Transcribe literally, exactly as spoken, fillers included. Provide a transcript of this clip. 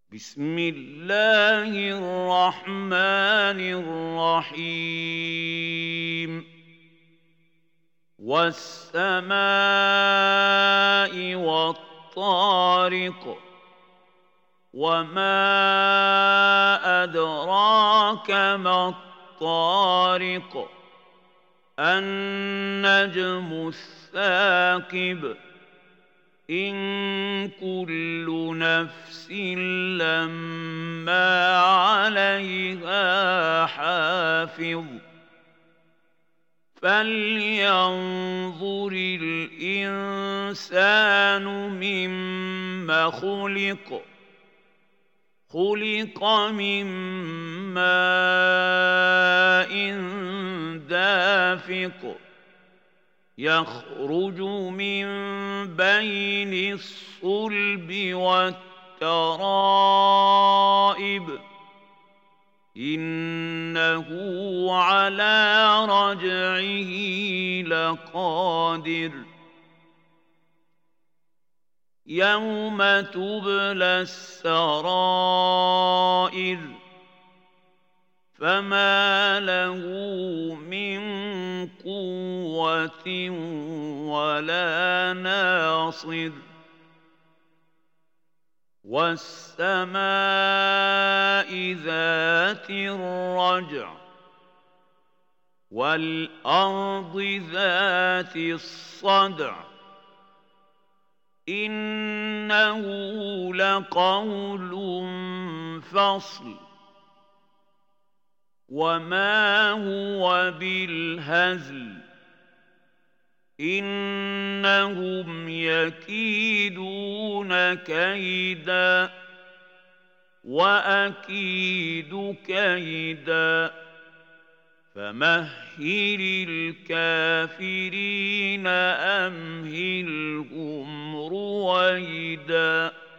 بسم الله الرحمن الرحيم والسماء والطارق وما أدراك ما الطارق النجم الثاقب إن كل نفس لما عليها حافظ فلينظر الإنسان مما خلق خلق من ماء دافق يخرج من بين الصلب والترائب إنه على رجعه لقادر يوم تبلى السرائر فما له من قوة ولا ناصر والسماء ذات الرجع والأرض ذات الصدع إنه لقول فصل وما هو بالهزل إنهم يكيدون كيدا وأكيد كيدا فمهل الكافرين أمهلهم رويدا